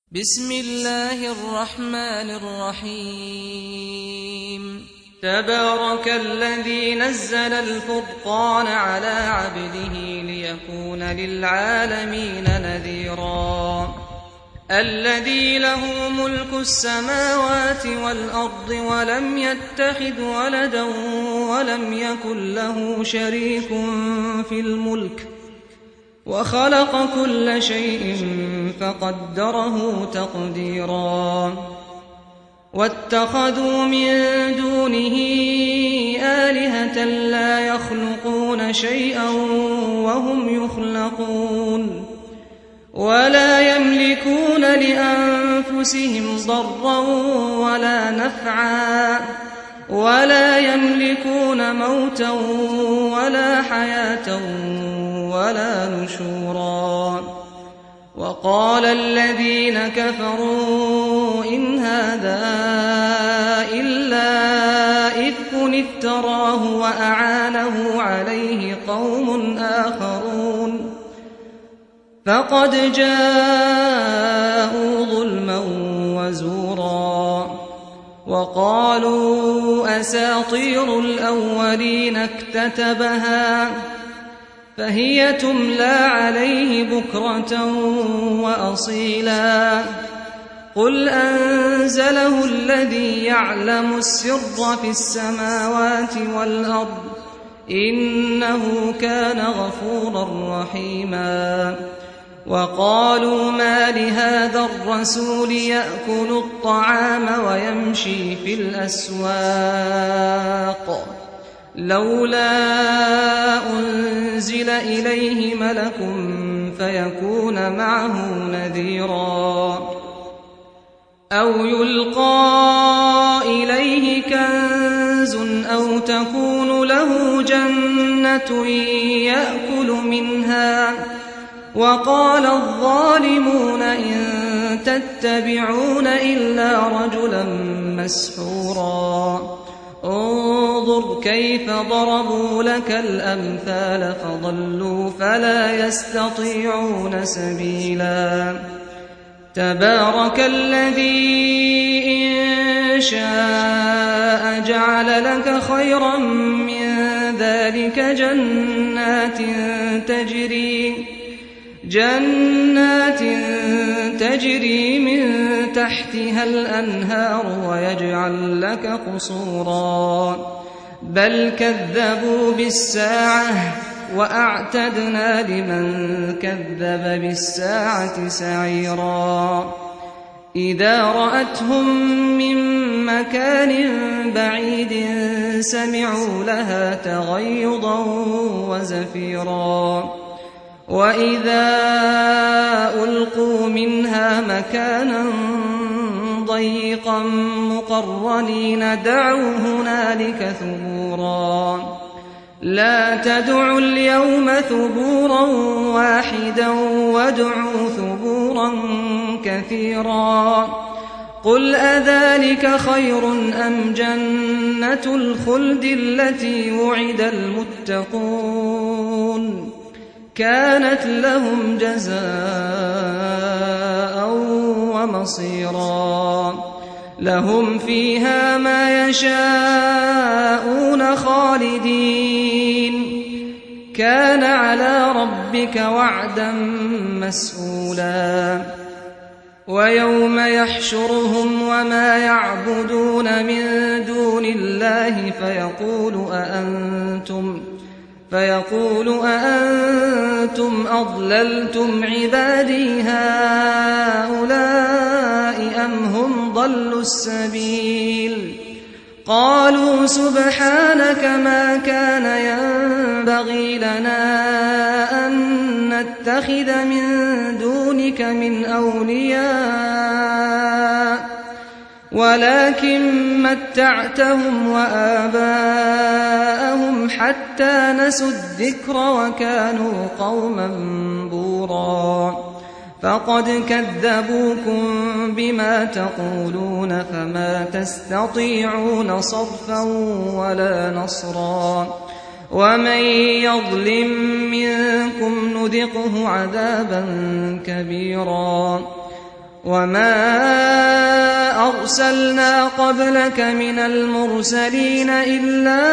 بسم الله الرحمن الرحيم تبارك الذي نزل الفرقان على عبده ليكون للعالمين نذيرا الذي له ملك السماوات والأرض ولم يتخذ ولدا ولم يكن له شريك في الملك وخلق كل شيء فقدره تقديرا واتخذوا من دونه آلهة لا يخلقون شيئا وهم يخلقون ولا يملكون لأنفسهم ضرا ولا نفعا ولا يملكون موتا ولا حياة ولا نشورا وقال الذين كفروا إن هذا إلا إفك افتراه وأعانه عليه قوم آخرون فقد جاءوا ظلما وزورا وقالوا أساطير الأولين اكتتبها فهي تملى عليه بكرة وأصيلا قل أنزله الذي يعلم السر في السماوات والأرض إنه كان غفورا رحيما وقالوا ما لهذا الرسول يأكل الطعام ويمشي في الأسواق لولا أنزل إليه ملك فيكون معه نذيرا أو يلقى إليه كنز أو تكون له جنة يأكل منها وقال الظالمون إن تتبعون إلا رجلا مسحورا انظر كيف ضربوا لك الأمثال فضلوا فلا يستطيعون سبيلا تبارك الذي إن شاء جعل لك خيرا من ذلك جنات تجري من تحتها الأنهار ويجعل لك قصورا بل كذبوا بالساعة وأعتدنا لمن كذب بالساعة سعيرا إذا رأتهم من مكان بعيد سمعوا لها تغيظا وزفيرا وإذا ألقوا منها مكانا ضيقا مقرنين دعوا هنالك ثبورا لا تدعوا اليوم ثبورا واحدا وادعوا ثبورا كثيرا قل أذلك خير أم جنة الخلد التي وعد المتقون كانت لهم جزاء ومصيرا لهم فيها ما يشاءون خالدين كان على ربك وعدا مسئولا ويوم يحشرهم وما يعبدون من دون الله فيقول أأنتم أضللتم عبادي هؤلاء أم هم ضلوا السبيل قالوا سبحانك ما كان ينبغي لنا أن نتخذ من دونك من أولياء ولكن متعتهم وآباءهم حتى نسوا الذكر وكانوا قوما بورا فقد كذبوكم بما تقولون فما تستطيعون صرفا ولا نصرا ومن يظلم منكم نذقه عذابا كبيرا وما أرسلنا قبلك من المرسلين إلا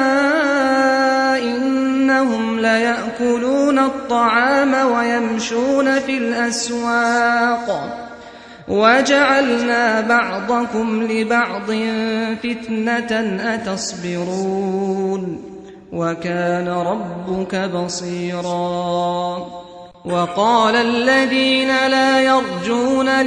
إنهم ليأكلون الطعام ويمشون في الأسواق وجعلنا بعضكم لبعض فتنة أتصبرون وكان ربك بصيرا وقال الذين لا يرجون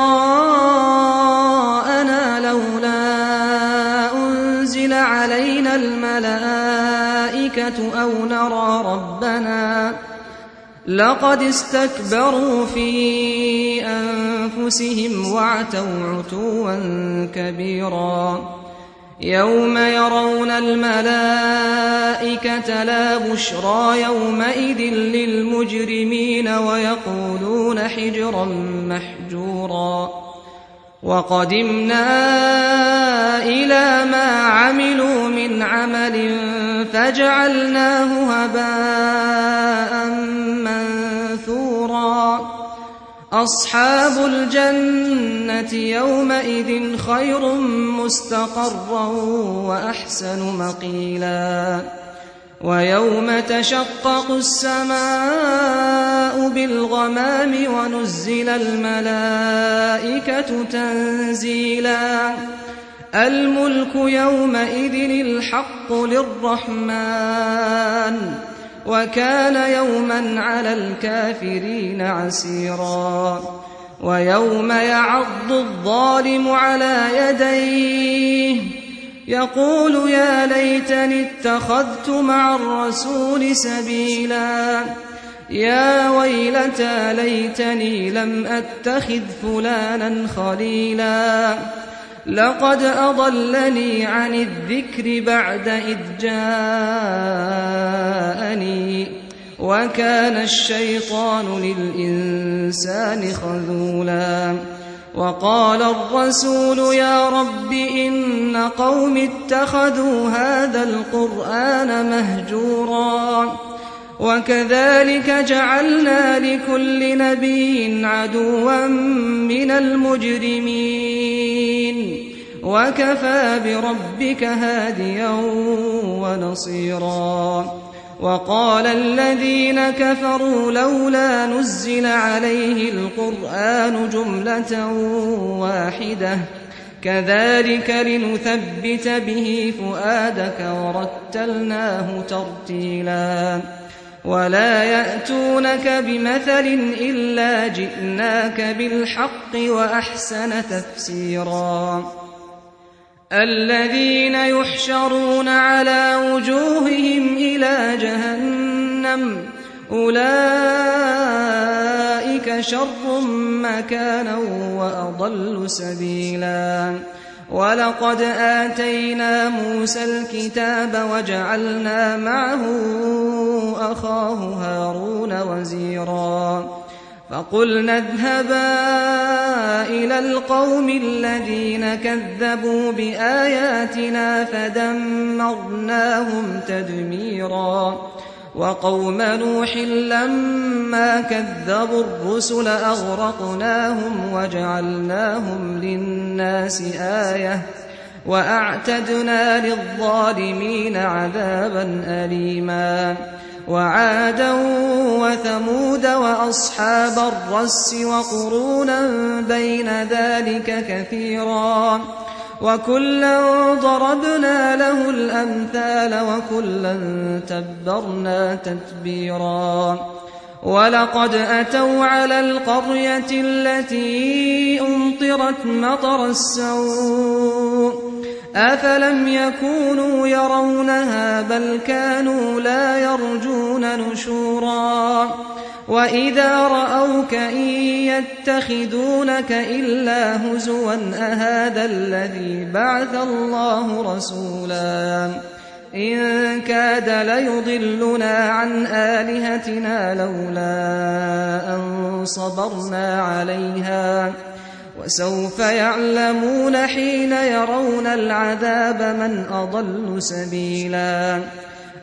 لقاءنا لولا أنزل علينا الملائكة أو نرى ربنا لقد استكبروا في أنفسهم وعتوا عتوا كبيرا يوم يرون الملائكة لا بشرى يومئذ للمجرمين ويقولون حجرا محجورا وقدمنا إلى ما عملوا من عمل فجعلناه هباء منثورا أصحاب الجنة يومئذ خير مستقرا وأحسن مقيلا ويوم تشقق السماء بالغمام ونزل الملائكة تنزيلا الملك يومئذ الحق للرحمن وكان يوما على الكافرين عسيرا ويوم يعض الظالم على يديه يقول يا ليتني اتخذت مع الرسول سبيلا يا ويلتى ليتني لم أتخذ فلانا خليلا لقد أضلني عن الذكر بعد إذ جاءني وكان الشيطان للإنسان خذولا وقال الرسول يا رب إن قوم اتخذوا هذا القرآن مهجورا وكذلك جعلنا لكل نبي عدوا من المجرمين وكفى بربك هاديا ونصيرا وقال الذين كفروا لولا نزل عليه القرآن جملة واحدة كذلك لنثبت به فؤادك ورتلناه ترتيلا ولا يأتونك بمثل إلا جئناك بالحق وأحسن تفسيرا الذين يحشرون على وجوههم إلى جهنم أولئك شر مكانا وأضل سبيلا ولقد آتينا موسى الكتاب وجعلنا معه أخاه هارون وزيرا فقلنا اذهبا إلى القوم الذين كذبوا بآياتنا فدمرناهم تدميرا وقوم نوح لما كذبوا الرسل أغرقناهم وجعلناهم للناس آية وأعتدنا للظالمين عذابا أليما وعادا وثمود وأصحاب الرس وقرونا بين ذلك كثيرا وكلا ضربنا له الأمثال وكلا تبرنا تتبيرا ولقد أتوا على القرية التي أمطرت مطر السوء أفلم يكونوا يرونها بل كانوا لا يرجون نشورا وإذا رأوك إن يتخذونك إلا هزوا أهذا الذي بعث الله رسولا إن كاد ليضلنا عن آلهتنا لولا أن صبرنا عليها وسوف يعلمون حين يرون العذاب من أضل سبيلا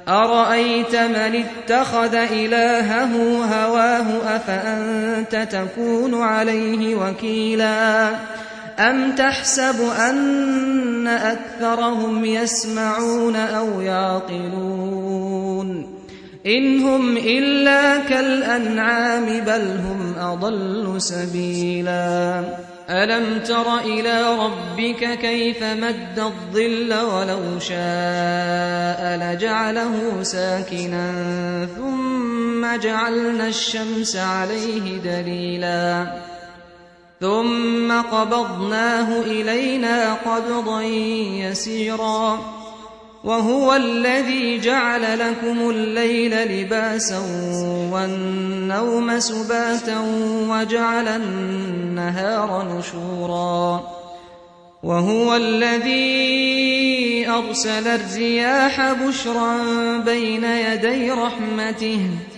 أرأيت من اتخذ إلهه هواه أفأنت تكون عليه وكيلا أم تحسب أن أكثرهم يسمعون أو يعقلون إن هم إلا كالأنعام بل هم أضل سبيلا ألم تر إلى ربك كيف مد الظل ولو شاء لجعله ساكنا ثم جعلنا الشمس عليه دليلا ثم قبضناه إلينا قبضا يسيرا وهو الذي جعل لكم الليل لباسا والنوم سباتا وجعل النهار نشورا وهو الذي أرسل الرياح بشرا بين يدي رحمته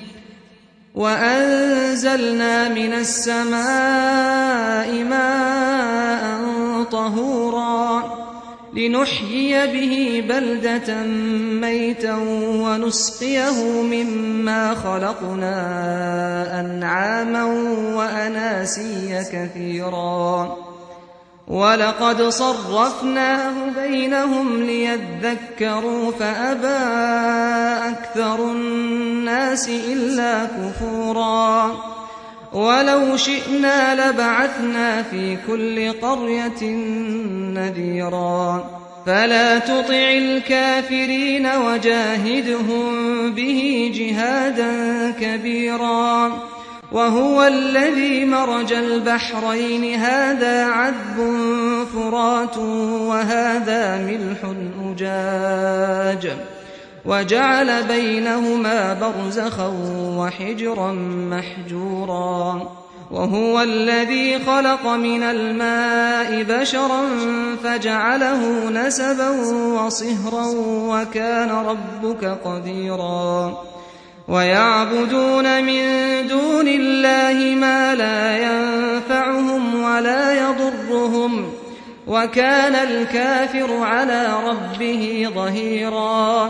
وأنزلنا من السماء ماء طهورا لنحيي به بلدة ميتا ونسقيه مما خلقنا أنعاما وأناسيا كثيرا ولقد صرفناه بينهم ليذكروا فأبى أكثر الناس إلا كفورا ولو شئنا لبعثنا في كل قرية نذيرا فلا تطع الكافرين وجاهدهم به جهادا كبيرا وهو الذي مرج البحرين هذا عذب فرات وهذا ملح أجاج وجعل بينهما برزخا وحجرا محجورا وهو الذي خلق من الماء بشرا فجعله نسبا وصهرا وكان ربك قديرا ويعبدون من دون الله ما لا ينفعهم ولا يضرهم وكان الكافر على ربه ظهيرا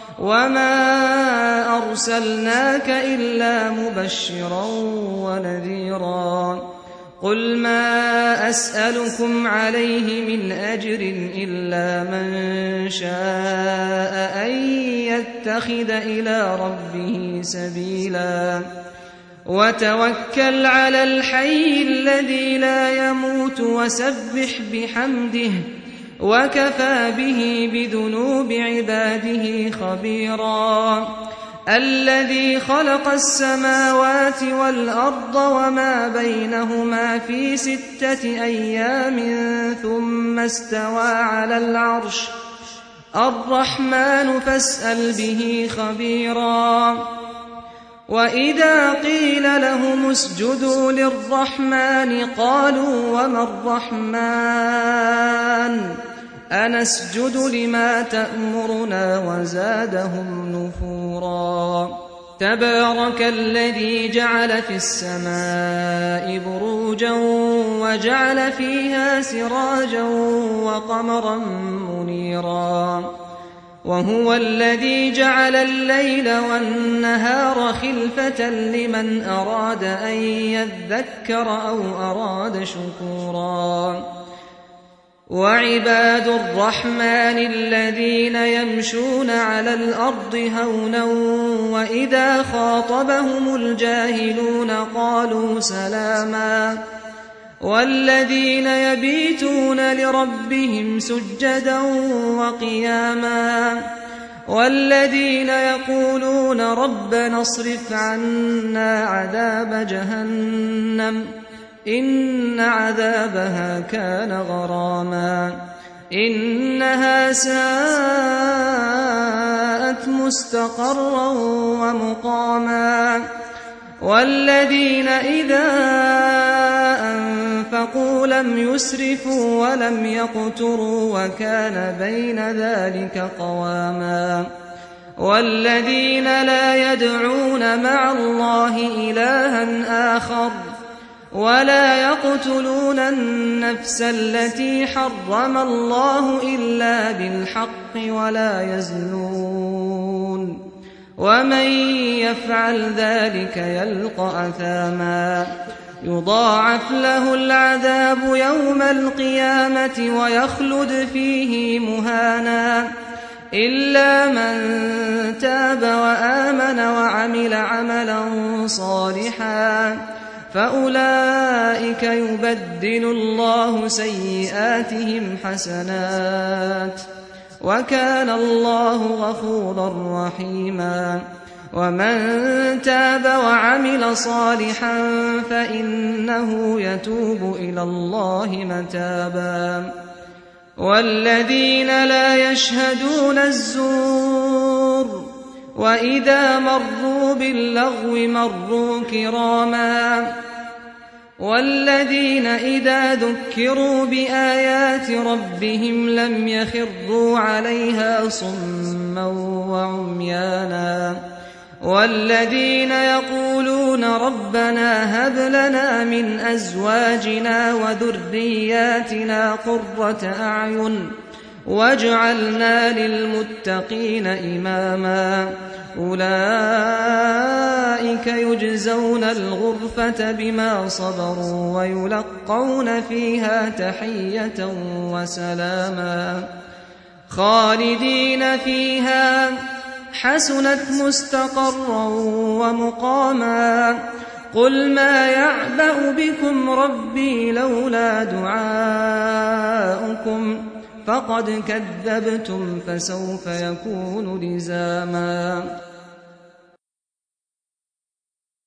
وما أرسلناك إلا مبشرا ونذيرا قل ما أسألكم عليه من أجر إلا من شاء أن يتخذ إلى ربه سبيلا وتوكل على الحي الذي لا يموت وسبح بحمده وكفى به بذنوب عباده خبيرا الذي خلق السماوات والأرض وما بينهما في 6 أيام ثم استوى على العرش الرحمن فاسأل به خبيرا وإذا قيل لهم اسجدوا للرحمن قالوا وما الرحمن أنسجد لما تأمرنا وزادهم نفورا تبارك الذي جعل في السماء بروجا وجعل فيها سراجا وقمرا منيرا وهو الذي جعل الليل والنهار خلفة لمن أراد أن يذكر أو أراد شكورا وعباد الرحمن الذين يمشون على الأرض هونا وإذا خاطبهم الجاهلون قالوا سلاما والذين يبيتون لربهم سجدا وقياما والذين يقولون ربنا اصرف عنا عذاب جهنم إن عذابها كان غراما إنها ساءت مستقرا ومقاما والذين إذا أنفقوا لم يسرفوا ولم يقتروا وكان بين ذلك قواما والذين لا يدعون مع الله إلها آخر ولا يقتلون النفس التي حرم الله إلا بالحق ولا يزنون ومن يفعل ذلك يلقى أثاما يضاعف له العذاب يوم القيامة ويخلد فيه مهانا إلا من تاب وآمن وعمل عملا صالحا فأولئك يبدل الله سيئاتهم حسنات وكان الله غفورا رحيما ومن تاب وعمل صالحا فإنه يتوب إلى الله متابا والذين لا يشهدون الزور وإذا مروا باللغو مروا كراما والذين إذا ذكروا بآيات ربهم لم يخروا عليها صما وعميانا والذين يقولون ربنا هب لنا من أزواجنا وذرياتنا قرة أعين واجعلنا للمتقين إماما أولئك يجزون الغرفة بما صبروا ويلقون فيها تحية وسلاما خالدين فيها حسنت مستقرا ومقاما قل ما يعبأ بكم ربي لولا دعاؤكم فقد كذبتم فسوف يكون لزاما